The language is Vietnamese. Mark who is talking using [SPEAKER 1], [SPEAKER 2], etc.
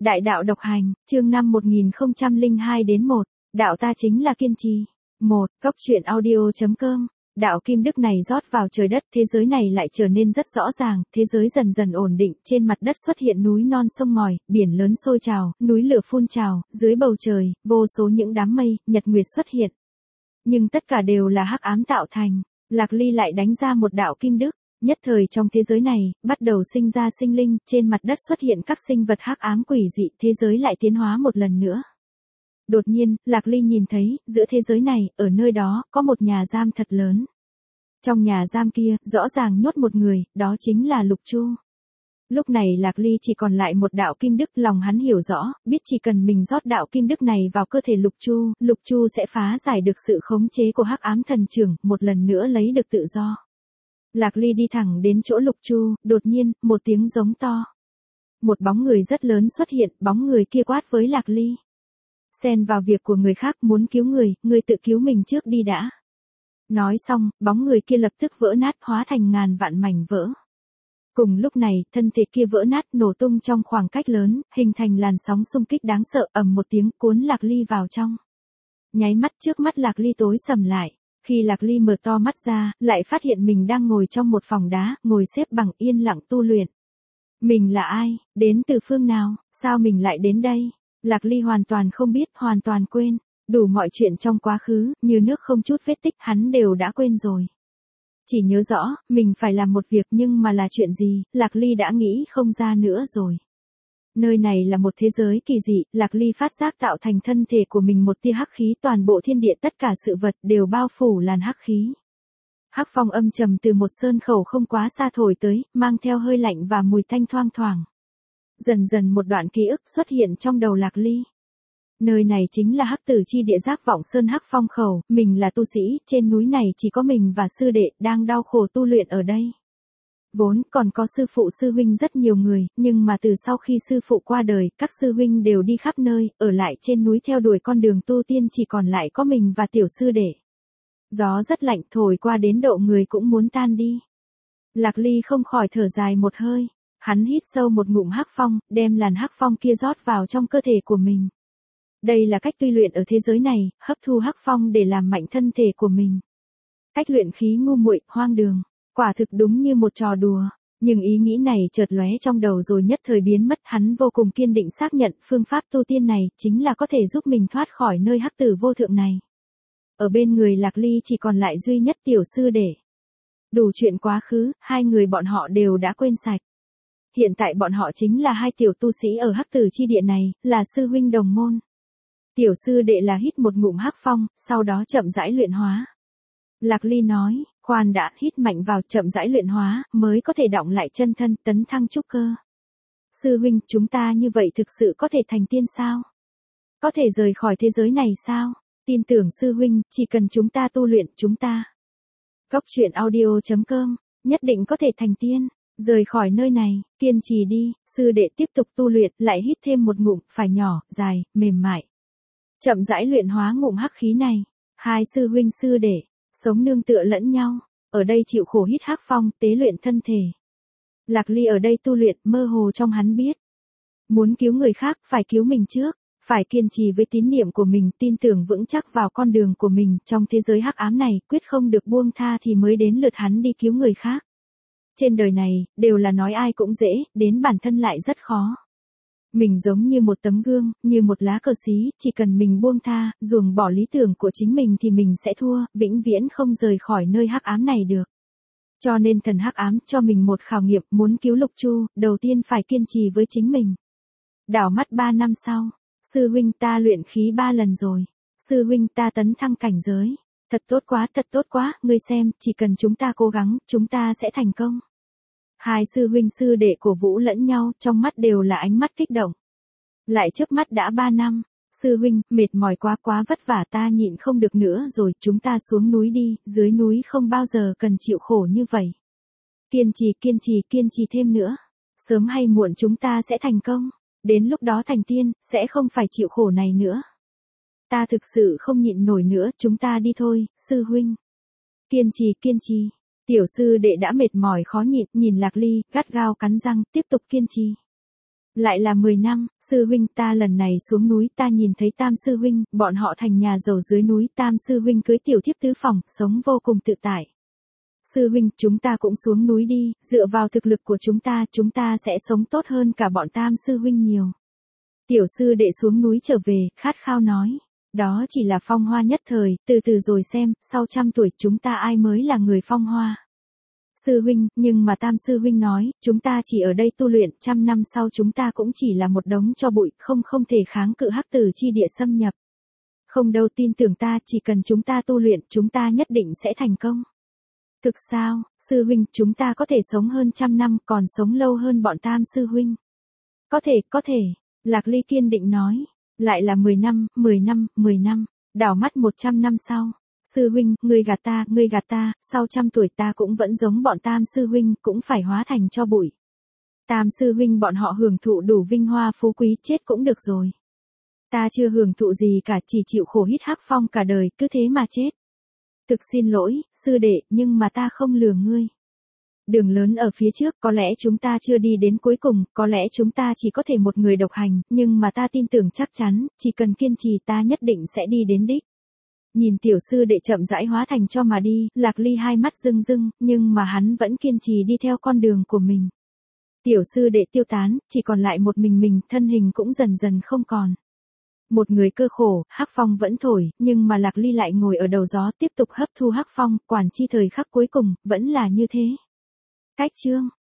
[SPEAKER 1] Đại đạo độc hành, chương 5 1002 đến 1, đạo ta chính là kiên trì. 1. Cốc truyện audio.com. Đạo kim đức này rót vào trời đất, thế giới này lại trở nên rất rõ ràng, thế giới dần dần ổn định, trên mặt đất xuất hiện núi non sông ngòi, biển lớn sôi trào, núi lửa phun trào, dưới bầu trời, vô số những đám mây, nhật nguyệt xuất hiện. Nhưng tất cả đều là hắc ám tạo thành. Lạc Ly lại đánh ra một đạo kim đức. Nhất thời trong thế giới này, bắt đầu sinh ra sinh linh, trên mặt đất xuất hiện các sinh vật hắc ám quỷ dị, thế giới lại tiến hóa một lần nữa. Đột nhiên, Lạc Ly nhìn thấy, giữa thế giới này, ở nơi đó, có một nhà giam thật lớn. Trong nhà giam kia, rõ ràng nhốt một người, đó chính là Lục Chu. Lúc này Lạc Ly chỉ còn lại một đạo kim đức, lòng hắn hiểu rõ, biết chỉ cần mình rót đạo kim đức này vào cơ thể Lục Chu sẽ phá giải được sự khống chế của hắc ám thần trưởng, một lần nữa lấy được tự do. Lạc Ly đi thẳng đến chỗ Lục Chu, đột nhiên, một tiếng giống to. Một bóng người rất lớn xuất hiện, bóng người kia quát với Lạc Ly. Xen vào việc của người khác, muốn cứu người tự cứu mình trước đi đã. Nói xong, bóng người kia lập tức vỡ nát, hóa thành ngàn vạn mảnh vỡ. Cùng lúc này, thân thể kia vỡ nát, nổ tung trong khoảng cách lớn, hình thành làn sóng xung kích đáng sợ, ầm một tiếng cuốn Lạc Ly vào trong. Nháy mắt trước mắt Lạc Ly tối sầm lại. Khi Lạc Ly mở to mắt ra, lại phát hiện mình đang ngồi trong một phòng đá, ngồi xếp bằng yên lặng tu luyện. Mình là ai, đến từ phương nào, sao mình lại đến đây? Lạc Ly hoàn toàn không biết, hoàn toàn quên. Đủ mọi chuyện trong quá khứ, như nước không chút vết tích, hắn đều đã quên rồi. Chỉ nhớ rõ, mình phải làm một việc, nhưng mà là chuyện gì, Lạc Ly đã nghĩ không ra nữa rồi. Nơi này là một thế giới kỳ dị, Lạc Ly phát giác tạo thành thân thể của mình một tia hắc khí, toàn bộ thiên địa tất cả sự vật đều bao phủ làn hắc khí. Hắc phong âm trầm từ một sơn khẩu không quá xa thổi tới, mang theo hơi lạnh và mùi tanh thoang thoảng. Dần dần một đoạn ký ức xuất hiện trong đầu Lạc Ly. Nơi này chính là Hắc Tử chi địa Giác Vọng Sơn Hắc Phong khẩu, mình là tu sĩ, trên núi này chỉ có mình và sư đệ đang đau khổ tu luyện ở đây. Vốn còn có sư phụ sư huynh rất nhiều người, nhưng mà từ sau khi sư phụ qua đời, các sư huynh đều đi khắp nơi, ở lại trên núi theo đuổi con đường tu tiên, chỉ còn lại có mình và tiểu sư đệ. Gió rất lạnh thổi qua đến độ người cũng muốn tan đi. Lạc Ly không khỏi thở dài một hơi, hắn hít sâu một ngụm hắc phong, đem làn hắc phong kia rót vào trong cơ thể của mình. Đây là cách tu luyện ở thế giới này, hấp thu hắc phong để làm mạnh thân thể của mình. Cách luyện khí ngu muội, hoang đường. Quả thực đúng như một trò đùa, nhưng ý nghĩ này chợt lóe trong đầu rồi nhất thời biến mất, hắn vô cùng kiên định xác nhận phương pháp tu tiên này chính là có thể giúp mình thoát khỏi nơi hắc tử vô thượng này. Ở bên người Lạc Ly chỉ còn lại duy nhất tiểu sư đệ. Đủ chuyện quá khứ, hai người bọn họ đều đã quên sạch. Hiện tại bọn họ chính là hai tiểu tu sĩ ở hắc tử chi địa này, là sư huynh đồng môn. Tiểu sư đệ là hít một ngụm hắc phong, sau đó chậm rãi luyện hóa. Lạc Ly nói, khoan đã, hít mạnh vào, chậm rãi luyện hóa, mới có thể đọng lại chân thân, tấn thăng trúc cơ. Sư huynh, chúng ta như vậy thực sự có thể thành tiên sao? Có thể rời khỏi thế giới này sao? Tin tưởng sư huynh, chỉ cần chúng ta tu luyện, chúng ta. Cốc truyện audio.com, nhất định có thể thành tiên, rời khỏi nơi này, kiên trì đi, sư đệ tiếp tục tu luyện, lại hít thêm một ngụm, phải nhỏ, dài, mềm mại. Chậm rãi luyện hóa ngụm hắc khí này, hai sư huynh sư đệ. Sống nương tựa lẫn nhau, ở đây chịu khổ hít hắc phong, tế luyện thân thể. Lạc Ly ở đây tu luyện, mơ hồ trong hắn biết. Muốn cứu người khác, phải cứu mình trước, phải kiên trì với tín niệm của mình, tin tưởng vững chắc vào con đường của mình, trong thế giới hắc ám này, quyết không được buông tha thì mới đến lượt hắn đi cứu người khác. Trên đời này, đều là nói ai cũng dễ, đến bản thân lại rất khó. Mình giống như một tấm gương, như một lá cờ xí, chỉ cần mình buông tha, ruồng bỏ lý tưởng của chính mình thì mình sẽ thua, vĩnh viễn không rời khỏi nơi hắc ám này được. Cho nên thần hắc ám cho mình một khảo nghiệm, muốn cứu Lục Chu, đầu tiên phải kiên trì với chính mình. Đảo mắt 3 năm sau, sư huynh ta luyện khí 3 lần rồi, sư huynh ta tấn thăng cảnh giới, thật tốt quá, ngươi xem, chỉ cần chúng ta cố gắng, chúng ta sẽ thành công. Hai sư huynh sư đệ cổ vũ lẫn nhau, trong mắt đều là ánh mắt kích động. Lại chớp mắt đã 3 năm, sư huynh, mệt mỏi quá vất vả, ta nhịn không được nữa rồi, chúng ta xuống núi đi, dưới núi không bao giờ cần chịu khổ như vậy. Kiên trì thêm nữa. Sớm hay muộn chúng ta sẽ thành công, đến lúc đó thành tiên, sẽ không phải chịu khổ này nữa. Ta thực sự không nhịn nổi nữa, chúng ta đi thôi, sư huynh. Kiên trì. Tiểu sư đệ đã mệt mỏi khó nhịn, nhìn Lạc Ly, gắt gao cắn răng, tiếp tục kiên trì. Lại là 10 năm, sư huynh ta lần này xuống núi ta nhìn thấy Tam sư huynh, bọn họ thành nhà giàu dưới núi, Tam sư huynh cưới tiểu thiếp tứ phòng, sống vô cùng tự tại. Sư huynh, chúng ta cũng xuống núi đi, dựa vào thực lực của chúng ta sẽ sống tốt hơn cả bọn Tam sư huynh nhiều. Tiểu sư đệ xuống núi trở về, khát khao nói. Đó chỉ là phong hoa nhất thời, từ từ rồi xem, sau 100 tuổi chúng ta ai mới là người phong hoa. Sư huynh, nhưng mà Tam sư huynh nói, chúng ta chỉ ở đây tu luyện, 100 năm sau chúng ta cũng chỉ là một đống tro bụi, không thể kháng cự hắc tử chi địa xâm nhập. Không đâu, tin tưởng ta, chỉ cần chúng ta tu luyện, chúng ta nhất định sẽ thành công. Thực sao, sư huynh, chúng ta có thể sống hơn 100 năm, còn sống lâu hơn bọn Tam sư huynh. Có thể, Lạc Ly kiên định nói. Lại là 10 năm, 10 năm, 10 năm, đảo mắt 100 năm sau. Sư huynh, ngươi gạt ta, sau 100 tuổi ta cũng vẫn giống bọn Tam sư huynh, cũng phải hóa thành tro bụi. Tam sư huynh bọn họ hưởng thụ đủ vinh hoa phú quý, chết cũng được rồi. Ta chưa hưởng thụ gì cả, chỉ chịu khổ hít hắc phong cả đời, cứ thế mà chết. Thực xin lỗi, sư đệ, nhưng mà ta không lừa ngươi. Đường lớn ở phía trước, có lẽ chúng ta chưa đi đến cuối cùng, có lẽ chúng ta chỉ có thể một người độc hành, nhưng mà ta tin tưởng chắc chắn, chỉ cần kiên trì ta nhất định sẽ đi đến đích. Nhìn tiểu sư đệ chậm rãi hóa thành cho mà đi, Lạc Ly hai mắt rưng rưng, nhưng mà hắn vẫn kiên trì đi theo con đường của mình. Tiểu sư đệ tiêu tán, chỉ còn lại một mình, thân hình cũng dần dần không còn. Một người cơ khổ, hắc phong vẫn thổi, nhưng mà Lạc Ly lại ngồi ở đầu gió tiếp tục hấp thu hắc phong, quản chi thời khắc cuối cùng, vẫn là như thế. Cách chương